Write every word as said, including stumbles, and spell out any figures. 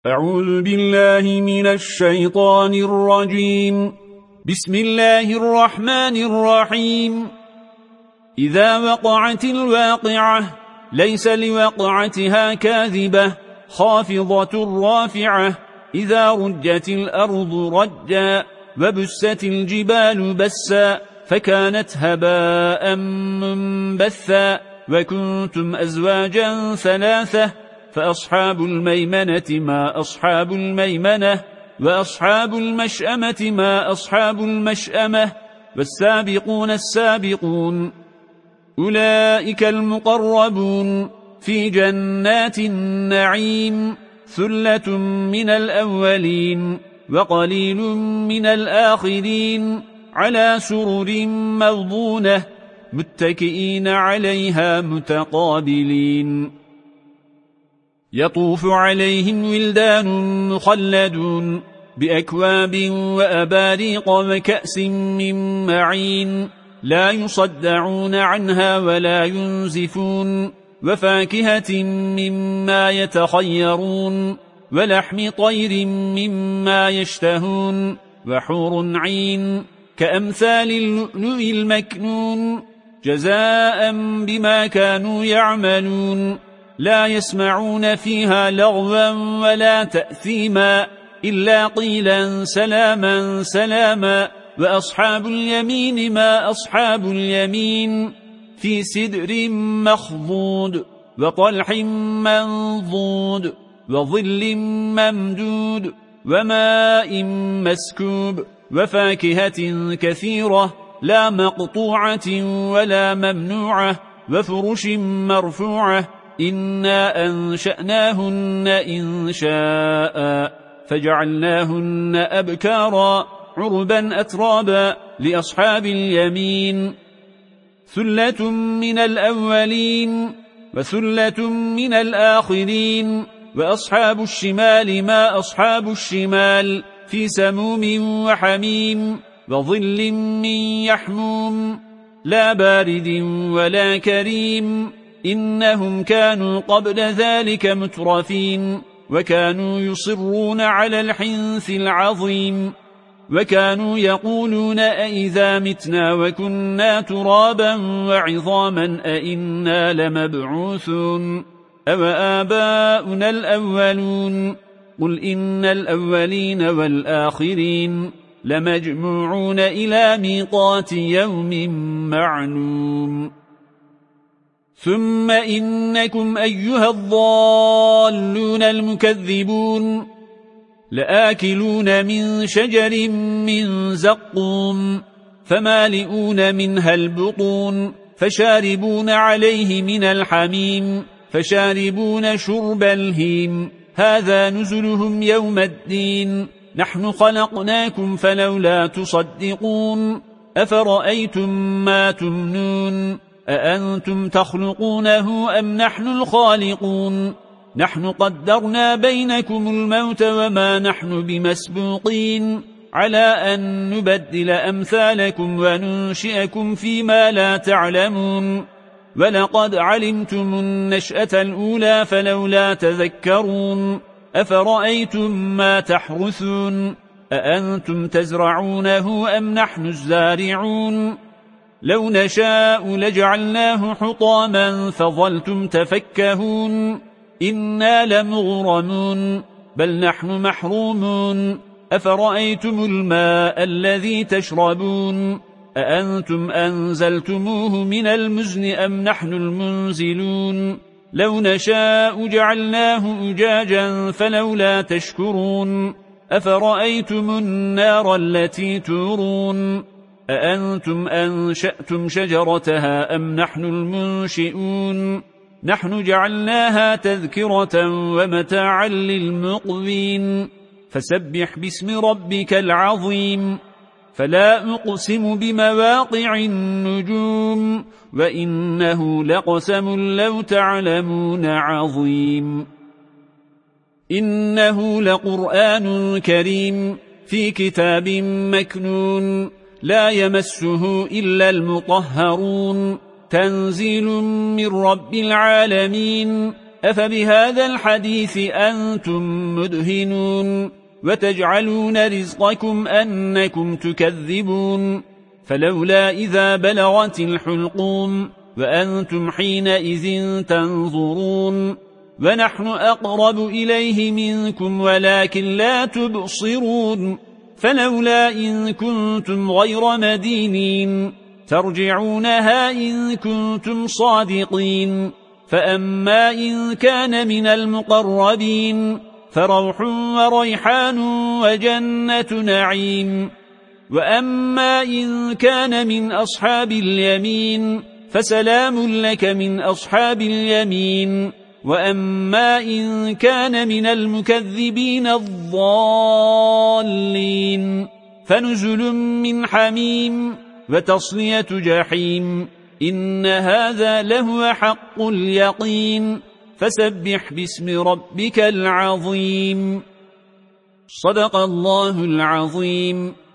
أعوذ بالله من الشيطان الرجيم. بسم الله الرحمن الرحيم. إذا وقعت الواقعة ليس لوقعتها كاذبة خافضة رافعة إذا رجت الأرض رجا وبست الجبال بسا فكانت هباء منبثا وكنتم أزواجا ثلاثة فأصحاب الميمنة ما أصحاب الميمنة وأصحاب المشأمة ما أصحاب المشأمة والسابقون السابقون أولئك المقربون في جنات النعيم ثلة من الأولين وقليل من الآخرين على سرر موضونة متكئين عليها متقابلين يطوف عليهم ولدان مخلدون بأكواب وأباريق وكأس من معين لا يصدعون عنها ولا ينزفون وفاكهة مما يتخيرون ولحم طير مما يشتهون وحور عين كأمثال اللؤلؤ المكنون جزاء بما كانوا يعملون لا يسمعون فيها لغوا ولا تأثيما إلا قيلا سلاما سلاما وأصحاب اليمين ما أصحاب اليمين في سدر مخضود وطلح منضود وظل ممدود وماء مسكوب وفاكهة كثيرة لا مقطوعة ولا ممنوعة وفرش مرفوعة إنا أنشأناهن إن شاء فجعلناهن أبكارا عربا أترابا لأصحاب اليمين ثلة من الأولين وثلة من الآخرين وأصحاب الشمال ما أصحاب الشمال في سموم وحميم وظل من يحموم لا بارد ولا كريم إنهم كانوا قبل ذلك مترفين وكانوا يصرون على الحنث العظيم وكانوا يقولون أئذا متنا وكنا ترابا وعظاما أئنا لمبعوثون أو آباؤنا الأولون قل إن الأولين والآخرين لمجموعون إلى ميقات يوم معلوم ثم إنكم أيها الضالون المكذبون لآكلون من شجر من زقوم فمالئون منها البطون فشاربون عليه من الحميم فشاربون شرب الهيم هذا نزلهم يوم الدين نحن خلقناكم فلولا تصدقون أفرأيتم ما تمنون أأنتم تخلقونه أم نحن الخالقون نحن قدرنا بينكم الموت وما نحن بمسبوقين على أن نبدل أمثالكم وننشئكم فيما لا تعلمون ولقد علمتم النشأة الأولى فلولا تذكرون أفرأيتم ما تحرثون أأنتم تزرعونه أم نحن الزارعون لو نشاء لجعلناه حطاما فظلتم تفكهون إنا لمغرمون بل نحن محرومون أفرأيتم الماء الذي تشربون أأنتم أنزلتموه من المزن أم نحن المنزلون لو نشاء جعلناه أجاجا فلولا تشكرون أفرأيتم النار التي تورون أأنتم أنشأتم شجرتها أم نحن المنشئون نحن جعلناها تذكرة ومتاعا للمقوين فسبح باسم ربك العظيم فلا أقسم بمواقع النجوم وإنه لقسم لو تعلمون عظيم إنه لقرآن كريم في كتاب مكنون لا يمسه إلا المطهرون تنزيل من رب العالمين أفبهذا الحديث أنتم مدهنون وتجعلون رزقكم أنكم تكذبون فلولا إذا بلغت الحلقوم وأنتم حينئذ تنظرون ونحن أقرب إليه منكم ولكن لا تبصرون فلولا إن كنتم غير مدينين ترجعونها إن كنتم صادقين فأما إن كان من المقربين فروح وريحان وجنة نعيم وأما إن كان من أصحاب اليمين فسلام لك من أصحاب اليمين وأما إن كان من المكذبين الضالين فنزل من حميم وتصلية جحيم إن هذا لهو حق اليقين فسبح باسم ربك العظيم صدق الله العظيم.